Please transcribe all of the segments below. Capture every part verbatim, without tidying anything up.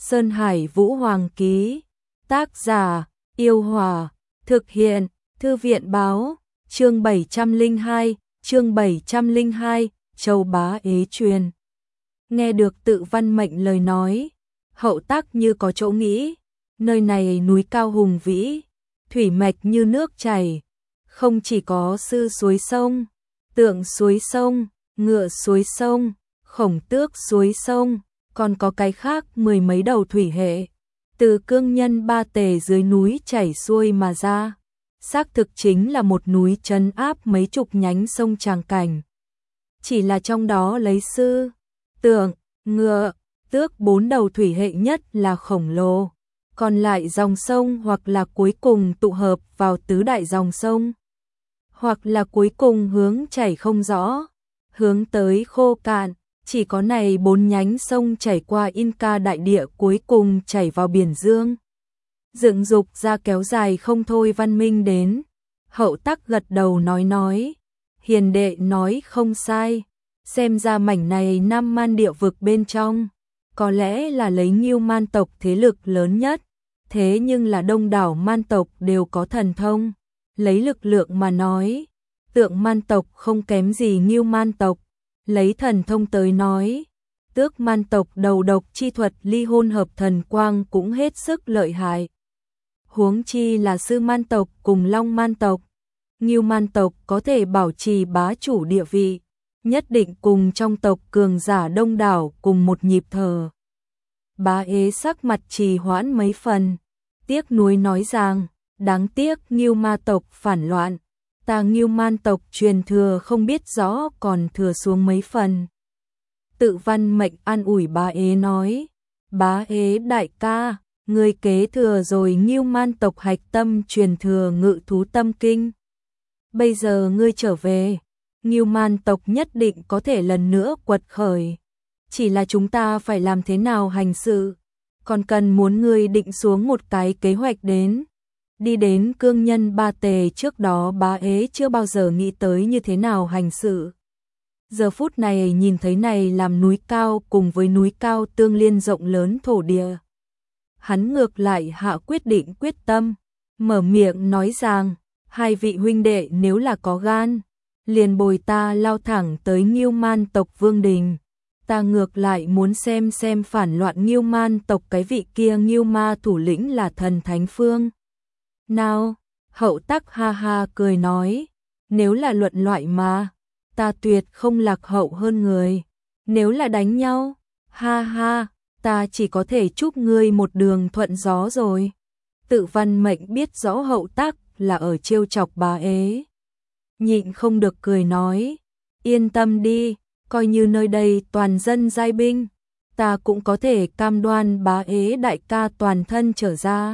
Sơn Hải Vũ Hoàng ký. Tác giả, Yêu Hòa. Thực hiện, Thư viện Báo. Chương bảy trăm lẻ hai, chương bảy trăm lẻ hai, Châu Bá Ế truyền. Nghe được Tự Văn Mệnh lời nói, Hậu Tác như có chỗ nghĩ, nơi này núi cao hùng vĩ, thủy mạch như nước chảy, không chỉ có sư suối sông, tượng suối sông, ngựa suối sông, khổng tước suối sông, còn có cái khác mười mấy đầu thủy hệ, từ cương nhân ba tề dưới núi chảy xuôi mà ra, xác thực chính là một núi trấn áp mấy chục nhánh sông tràng cảnh. Chỉ là trong đó lấy sư, tượng, ngựa, tước bốn đầu thủy hệ nhất là khổng lồ, còn lại dòng sông hoặc là cuối cùng tụ hợp vào tứ đại dòng sông, hoặc là cuối cùng hướng chảy không rõ, hướng tới khô cạn, chỉ có này bốn nhánh sông chảy qua Inca đại địa cuối cùng chảy vào biển Dương. Dựng dục ra kéo dài không thôi văn minh đến. Hậu Tắc gật đầu nói nói, hiền đệ nói không sai, xem ra mảnh này Nam Man địa vực bên trong, có lẽ là lấy Ngưu Man tộc thế lực lớn nhất, thế nhưng là đông đảo man tộc đều có thần thông, lấy lực lượng mà nói, Tượng Man tộc không kém gì Ngưu Man tộc, lấy thần thông tới nói, Tước Man tộc đầu độc chi thuật ly hôn hợp thần quang cũng hết sức lợi hại. Huống chi là Sư Man tộc cùng Long Man tộc, Ngưu Man tộc có thể bảo trì bá chủ địa vị, nhất định cùng trong tộc cường giả đông đảo cùng một nhịp thở. Bá Ế sắc mặt trì hoãn mấy phần, tiếc nuối nói rằng, đáng tiếc Ngưu Ma tộc phản loạn, ta Ngưu Man tộc truyền thừa không biết rõ còn thừa xuống mấy phần. Tự Văn Mệnh an ủi Bá Ế nói, Bá Ế đại ca, người kế thừa rồi Ngưu Man tộc hạch tâm truyền thừa Ngự Thú Tâm Kinh. Bây giờ ngươi trở về, Ngưu Man tộc nhất định có thể lần nữa quật khởi. Chỉ là chúng ta phải làm thế nào hành sự, còn cần muốn ngươi định xuống một cái kế hoạch đến. Đi đến cương nhân ba tề trước đó Bá Ế chưa bao giờ nghĩ tới như thế nào hành sự. Giờ phút này nhìn thấy này làm núi cao cùng với núi cao tương liên rộng lớn thổ địa. Hắn ngược lại hạ quyết định quyết tâm, mở miệng nói rằng, hai vị huynh đệ nếu là có gan, liền bồi ta lao thẳng tới Ngưu Man tộc vương đình. Ta ngược lại muốn xem xem phản loạn Ngưu Man tộc cái vị kia Ngưu Ma thủ lĩnh là thần thánh phương nào. Hậu Tắc ha ha cười nói, nếu là luận loại mà, ta tuyệt không lạc hậu hơn người. Nếu là đánh nhau, ha ha, ta chỉ có thể chúc ngươi một đường thuận gió rồi. Tự Văn Mệnh biết rõ Hậu Tắc là ở trêu chọc Bá Ế, nhịn không được cười nói, yên tâm đi, coi như nơi đây toàn dân giai binh, ta cũng có thể cam đoan Bá Ế đại ca toàn thân trở ra.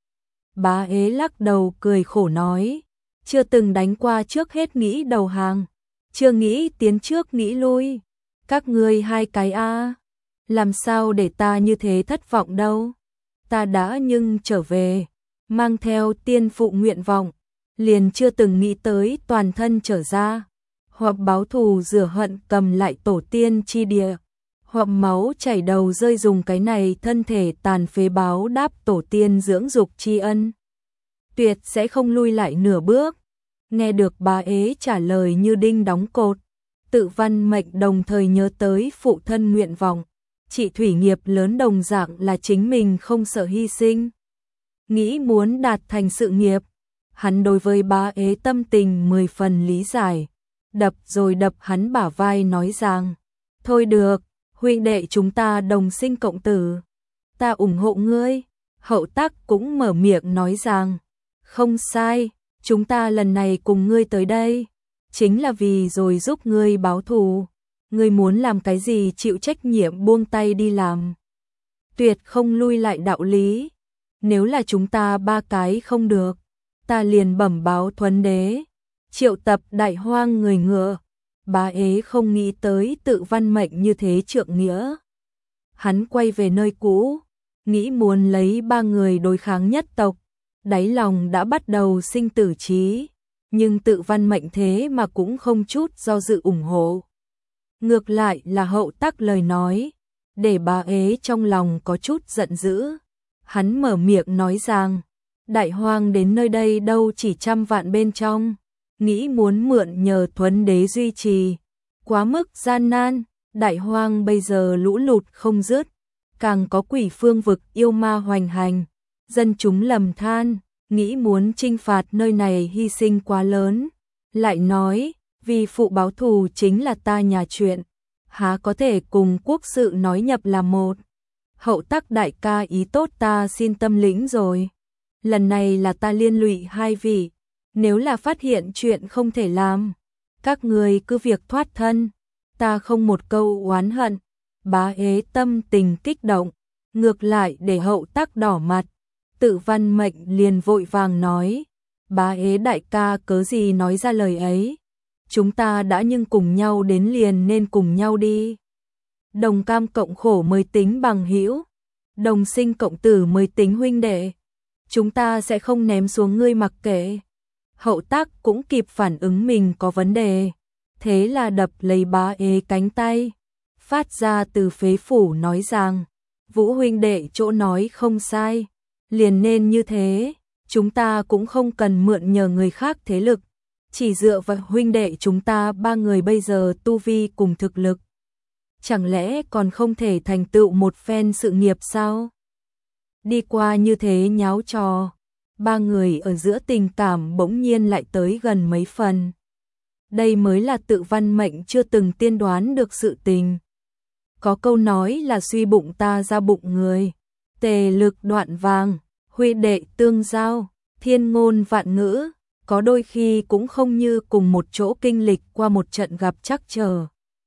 Bá Ế lắc đầu cười khổ nói, chưa từng đánh qua trước hết nghĩ đầu hàng, chưa nghĩ tiến trước nghĩ lui, các ngươi hai cái a, làm sao để ta như thế thất vọng đâu. Ta đã nhưng trở về, mang theo tiên phụ nguyện vọng, liền chưa từng nghĩ tới toàn thân trở ra, hoặc báo thù rửa hận cầm lại tổ tiên chi địa, hoặc máu chảy đầu rơi dùng cái này thân thể tàn phế báo đáp tổ tiên dưỡng dục tri ân. Tuyệt sẽ không lui lại nửa bước. Nghe được Bá Ế trả lời như đinh đóng cột, Tự Văn Mệnh đồng thời nhớ tới phụ thân nguyện vọng, chị thủy nghiệp lớn đồng dạng là chính mình không sợ hy sinh, nghĩ muốn đạt thành sự nghiệp. Hắn đối với Bá Ế tâm tình mười phần lý giải, đập rồi đập hắn bả vai nói rằng, thôi được, huynh đệ chúng ta đồng sinh cộng tử, ta ủng hộ ngươi. Hậu Tắc cũng mở miệng nói rằng, không sai, chúng ta lần này cùng ngươi tới đây, chính là vì rồi giúp ngươi báo thù, ngươi muốn làm cái gì chịu trách nhiệm buông tay đi làm, tuyệt không lui lại đạo lý. Nếu là chúng ta ba cái không được, ta liền bẩm báo Thuấn Đế, triệu tập đại hoang người ngựa. Bá Ế không nghĩ tới Tự Văn Mệnh như thế trượng nghĩa. Hắn quay về nơi cũ, nghĩ muốn lấy ba người đối kháng nhất tộc, đáy lòng đã bắt đầu sinh tử trí, nhưng Tự Văn Mệnh thế mà cũng không chút do dự ủng hộ. Ngược lại là Hậu Tắc lời nói, để bá ế trong lòng có chút giận dữ. Hắn mở miệng nói rằng, đại hoang đến nơi đây đâu chỉ trăm vạn bên trong, nghĩ muốn mượn nhờ Thuấn đế duy trì, quá mức gian nan, đại hoang bây giờ lũ lụt không dứt, càng có quỷ phương vực yêu ma hoành hành, dân chúng lầm than, nghĩ muốn chinh phạt nơi này hy sinh quá lớn. Lại nói, vì phụ báo thù chính là ta nhà chuyện, há có thể cùng quốc sự nói nhập là một. Hậu Tắc đại ca ý tốt ta xin tâm lĩnh rồi. Lần này là ta liên lụy hai vị, nếu là phát hiện chuyện không thể làm, các người cứ việc thoát thân, ta không một câu oán hận. Bá ế tâm tình kích động, ngược lại để Hậu Tắc đỏ mặt. Tự Văn Mệnh liền vội vàng nói, bá ế đại ca cớ gì nói ra lời ấy, chúng ta đã nhưng cùng nhau đến liền nên cùng nhau đi. Đồng cam cộng khổ mới tính bằng hữu, đồng sinh cộng tử mới tính huynh đệ, chúng ta sẽ không ném xuống ngươi mặc kệ. Hậu Tắc cũng kịp phản ứng mình có vấn đề, thế là đập lấy bá ế cánh tay, phát ra từ phế phủ nói rằng, Vũ huynh đệ chỗ nói không sai, liền nên như thế, chúng ta cũng không cần mượn nhờ người khác thế lực, chỉ dựa vào huynh đệ chúng ta ba người bây giờ tu vi cùng thực lực. Chẳng lẽ còn không thể thành tựu một phen sự nghiệp sao? Đi qua như thế nháo trò, ba người ở giữa tình cảm bỗng nhiên lại tới gần mấy phần. Đây mới là Tự Văn Mệnh chưa từng tiên đoán được sự tình. Có câu nói là suy bụng ta ra bụng người, tề lực đoạn vàng, huy đệ tương giao, thiên ngôn vạn ngữ, có đôi khi cũng không như cùng một chỗ kinh lịch qua một trận gặp chắc chờ.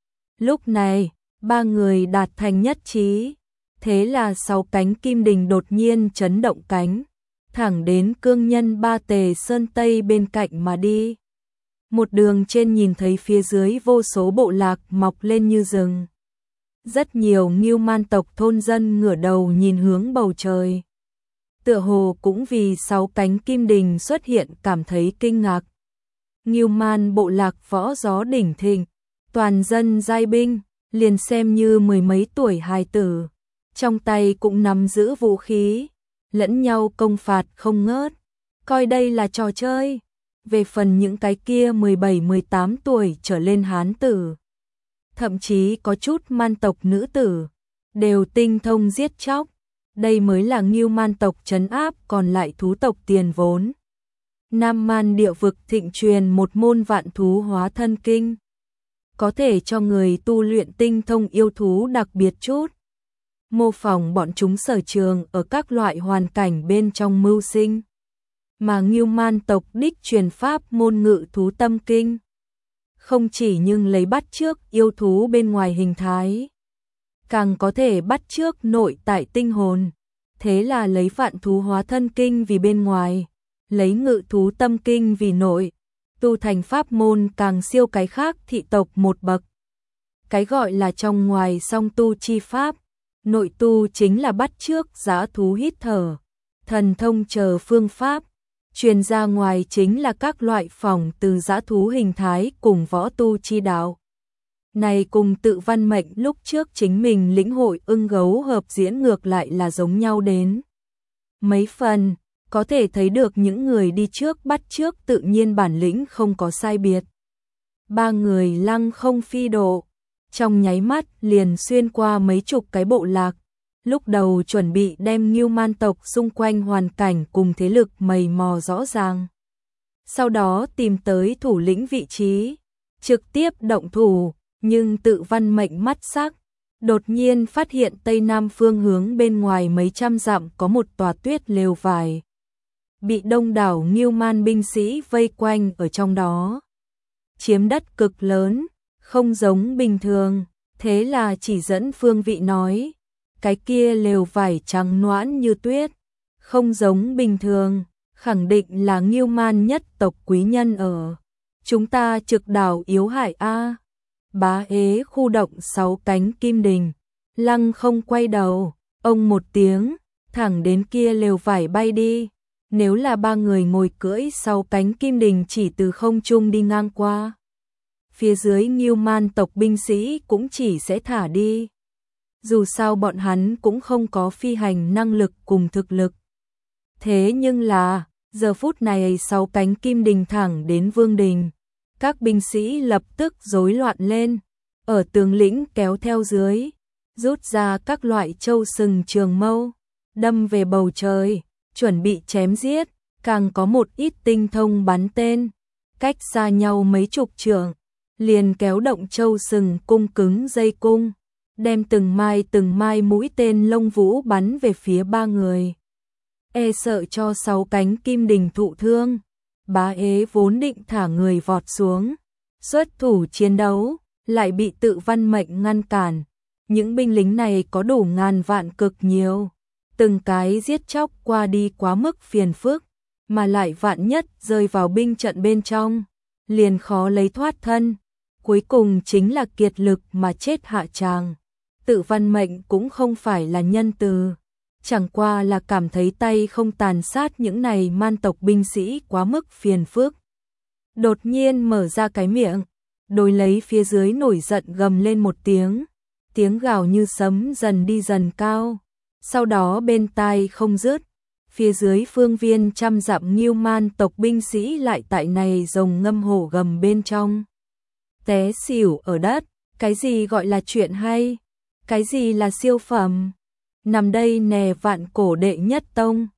Lúc này, ba người đạt thành nhất trí, thế là sáu cánh kim đình đột nhiên chấn động cánh, thẳng đến cương nhân ba tề sơn tây bên cạnh mà đi. Một đường trên nhìn thấy phía dưới vô số bộ lạc mọc lên như rừng. Rất nhiều Ngưu Man tộc thôn dân ngửa đầu nhìn hướng bầu trời. Tựa hồ cũng vì sáu cánh kim đình xuất hiện cảm thấy kinh ngạc. Ngưu Man bộ lạc võ gió đỉnh thịnh, toàn dân giai binh, liền xem như mười mấy tuổi hài tử, trong tay cũng nắm giữ vũ khí, lẫn nhau công phạt không ngớt, coi đây là trò chơi. Về phần những cái kia mười bảy mười tám tuổi trở lên hán tử, thậm chí có chút man tộc nữ tử, đều tinh thông giết chóc, đây mới là Ngưu Man tộc trấn áp còn lại thú tộc tiền vốn. Nam Man địa vực thịnh truyền một môn vạn thú hóa thân kinh, có thể cho người tu luyện tinh thông yêu thú đặc biệt chút, mô phỏng bọn chúng sở trường ở các loại hoàn cảnh bên trong mưu sinh. Mà Ngưu Man tộc đích truyền pháp môn ngự thú tâm kinh, không chỉ nhưng lấy bắt chước yêu thú bên ngoài hình thái, càng có thể bắt chước nội tại tinh hồn, thế là lấy vạn thú hóa thân kinh vì bên ngoài, lấy ngự thú tâm kinh vì nội, tu thành pháp môn càng siêu cái khác thị tộc một bậc. Cái gọi là trong ngoài song tu chi pháp, nội tu chính là bắt chước dã thú hít thở, thần thông chờ phương pháp, truyền ra ngoài chính là các loại phỏng từ dã thú hình thái cùng võ tu chi đạo. Này cùng Tự Văn Mệnh lúc trước chính mình lĩnh hội ưng gấu hợp diễn ngược lại là giống nhau đến mấy phần, có thể thấy được những người đi trước bắt trước tự nhiên bản lĩnh không có sai biệt. Ba người lăng không phi độ, trong nháy mắt liền xuyên qua mấy chục cái bộ lạc, lúc đầu chuẩn bị đem Ngưu Man tộc xung quanh hoàn cảnh cùng thế lực mầy mò rõ ràng. Sau đó tìm tới thủ lĩnh vị trí, trực tiếp động thủ, nhưng Tự Văn Mệnh mắt sắc, đột nhiên phát hiện tây nam phương hướng bên ngoài mấy trăm dặm có một tòa tuyết lều vải, bị đông đảo Ngưu Man binh sĩ vây quanh ở trong đó. Chiếm đất cực lớn, không giống bình thường, thế là chỉ dẫn phương vị nói, cái kia lều vải trắng noãn như tuyết, không giống bình thường, khẳng định là Ngưu Man nhất tộc quý nhân ở. Chúng ta trực đảo yếu hải a. Bá ế khu động sáu cánh kim đình, lăng không quay đầu, ông một tiếng, thẳng đến kia lều vải bay đi. Nếu là ba người ngồi cưỡi sáu cánh kim đình chỉ từ không trung đi ngang qua, phía dưới Ngưu Man tộc binh sĩ cũng chỉ sẽ thả đi. dù sao bọn hắn cũng không có phi hành năng lực cùng thực lực. Thế nhưng là, giờ phút này sáu cánh kim đình thẳng đến vương đình. Các binh sĩ lập tức rối loạn lên, ở tướng lĩnh kéo theo dưới, rút ra các loại châu sừng trường mâu, đâm về bầu trời, chuẩn bị chém giết, càng có một ít tinh thông bắn tên, cách xa nhau mấy chục trượng, liền kéo động châu sừng cung cứng dây cung, đem từng mai từng mai mũi tên lông vũ bắn về phía ba người. E sợ cho sáu cánh kim đình thụ thương, Bá Ế vốn định thả người vọt xuống, xuất thủ chiến đấu, lại bị Tự Văn Mệnh ngăn cản. Những binh lính này có đủ ngàn vạn cực nhiều, từng cái giết chóc qua đi quá mức phiền phức, mà lại vạn nhất rơi vào binh trận bên trong, liền khó lấy thoát thân, cuối cùng chính là kiệt lực mà chết hạ tràng. Tự Văn Mệnh cũng không phải là nhân từ, chẳng qua là cảm thấy tay không tàn sát những này man tộc binh sĩ quá mức phiền phức. Đột nhiên mở ra cái miệng, đối lấy phía dưới nổi giận gầm lên một tiếng, tiếng gào như sấm dần đi dần cao, sau đó bên tai không dứt, phía dưới phương viên trăm dặm Ngưu man tộc binh sĩ lại tại này rồng ngâm hổ gầm bên trong. Té xỉu ở đất, cái gì gọi là chuyện hay, cái gì là siêu phẩm, nằm đây nè vạn cổ đệ nhất tông,